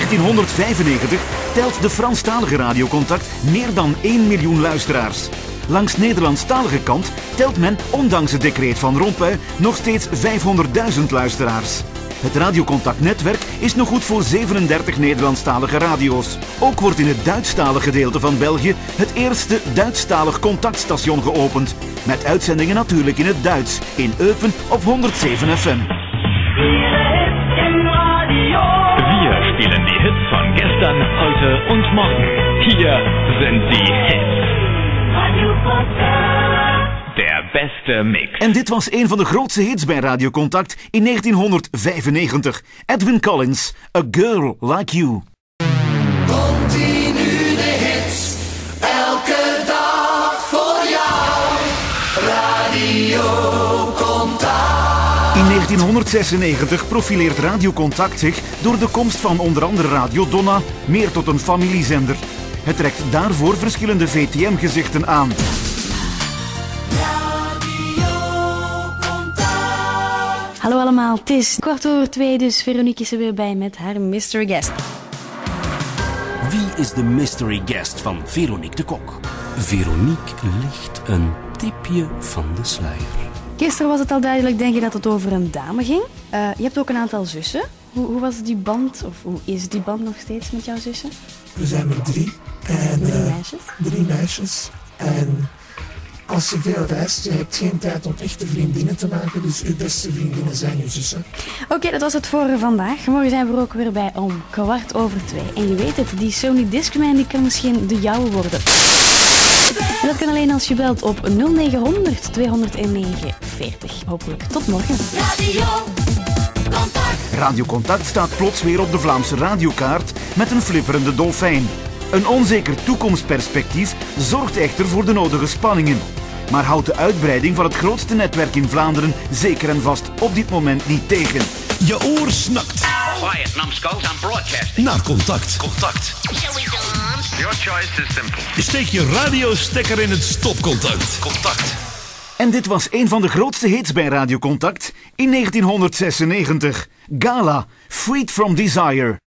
1995 telt de Franstalige radiocontact meer dan 1 miljoen luisteraars. Langs Nederlandstalige kant telt men, ondanks het decreet van Rompuy, nog steeds 500.000 luisteraars. Het radiocontactnetwerk is nog goed voor 37 Nederlandstalige radio's. Ook wordt in het Duitsstalig gedeelte van België het eerste Duitsstalig contactstation geopend. Met uitzendingen natuurlijk in het Duits, in Eupen op 107 FM. Wir spielen die Hits von gestern, heute und morgen. Hier sind die Hits. Der beste mix. En dit was een van de grootste hits bij Radio Contact in 1995. Edwyn Collins, A Girl Like You. Continu de hits, elke dag voor jou. Radio Contact. In 1996 profileert Radio Contact zich door de komst van onder andere Radio Donna meer tot een familiezender. Het trekt daarvoor verschillende VTM-gezichten aan. Hallo allemaal, het is 2:15, dus Veronique is er weer bij met haar mystery guest. Wie is de mystery guest van Veronique de Kok? Veronique licht een tipje van de sluier. Gisteren was het al duidelijk, denk je, dat het over een dame ging. Je hebt ook een aantal zussen. Hoe was die band, of hoe is die band nog steeds met jouw zussen? We zijn met 3. En, 3 meisjes? 3 meisjes. En als je veel reist, je hebt geen tijd om echte vriendinnen te maken. Dus je beste vriendinnen zijn je zussen. Oké, dat was het voor vandaag. Morgen zijn we er ook weer bij om 2:15. En je weet het, die Sony Discman die kan misschien de jouwe worden. En dat kan alleen als je belt op 0900 209 40. Hopelijk tot morgen. Radio Contact staat plots weer op de Vlaamse radiokaart met een flipperende dolfijn. Een onzeker toekomstperspectief zorgt echter voor de nodige spanningen. Maar houdt de uitbreiding van het grootste netwerk in Vlaanderen zeker en vast op dit moment niet tegen. Je oor snakt. Quiet, numbskulls, I'm broadcasting. Naar Contact. Your choice is simple. Steek je radiostekker in het stopcontact. Contact. En dit was een van de grootste hits bij Radio Contact in 1996. Gala, Freed from Desire.